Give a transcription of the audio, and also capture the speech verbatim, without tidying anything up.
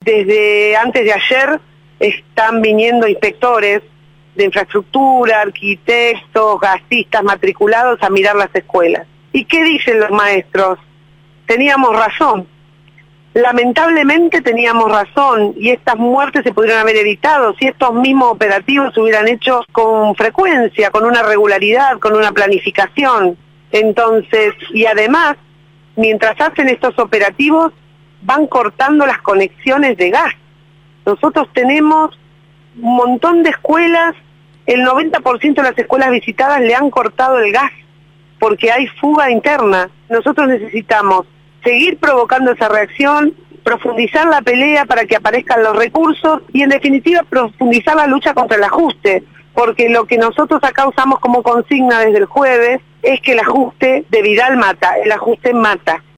desde antes de ayer están viniendo inspectores de infraestructura, arquitectos, gasistas matriculados a mirar las escuelas. ¿Y qué dicen los maestros? Teníamos razón. Lamentablemente teníamos razón y estas muertes se pudieron haber evitado si estos mismos operativos se hubieran hecho con frecuencia, con una regularidad, con una planificación. Entonces, y además, mientras hacen estos operativos, van cortando las conexiones de gas. Nosotros tenemos un montón de escuelas, el noventa por ciento de las escuelas visitadas le han cortado el gas porque hay fuga interna. Nosotros necesitamos seguir provocando esa reacción, profundizar la pelea para que aparezcan los recursos y en definitiva profundizar la lucha contra el ajuste, porque lo que nosotros acá usamos como consigna desde el jueves es que el ajuste de Vidal mata, el ajuste mata.